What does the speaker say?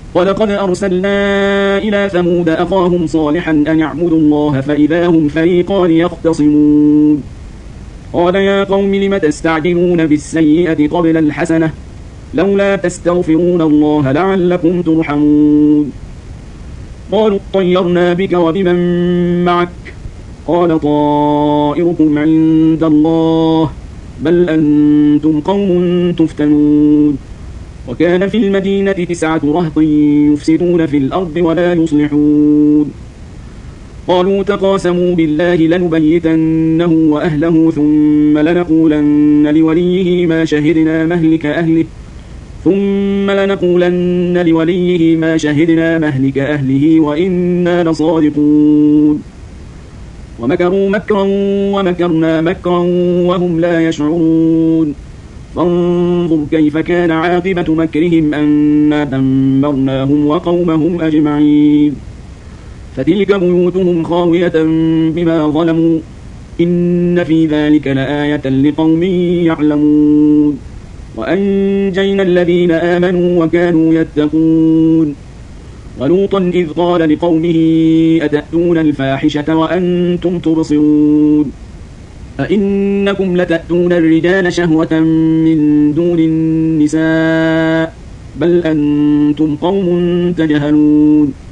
ولقد أرسلنا إلى ثمود أخاهم صالحا أن اعبدوا الله فإذا هم فريقان يختصمون قال يا قوم لم تستعجلون بالسيئة قبل الحسنة لولا تستغفرون الله لعلكم ترحمون قالوا اطيرنا بك وبمن معك قال طائركم عند الله بل أنتم قوم تفتنون وكان في المدينة 9 رهط يفسدون في الأرض ولا يصلحون قالوا تقاسموا بالله لنبيتنه وأهله ثم لنقولن لوليه ما شهدنا مهلك أهله وإنا لصادقون ومكروا مكرا ومكرنا مكرا وهم لا يشعرون فانظر كيف كان عاقبة مكرهم أنا دمرناهم وقومهم أجمعين فتلك بيوتهم خاوية بما ظلموا إن في ذلك لآية لقوم يعلمون وأنجينا الذين آمنوا وكانوا يتقون ولوطا إذ قال لقومه أتأتون الفاحشة وأنتم تبصرون أئنكم لتأتون الرجال شهوة من دون النساء بل أنتم قوم تجهلون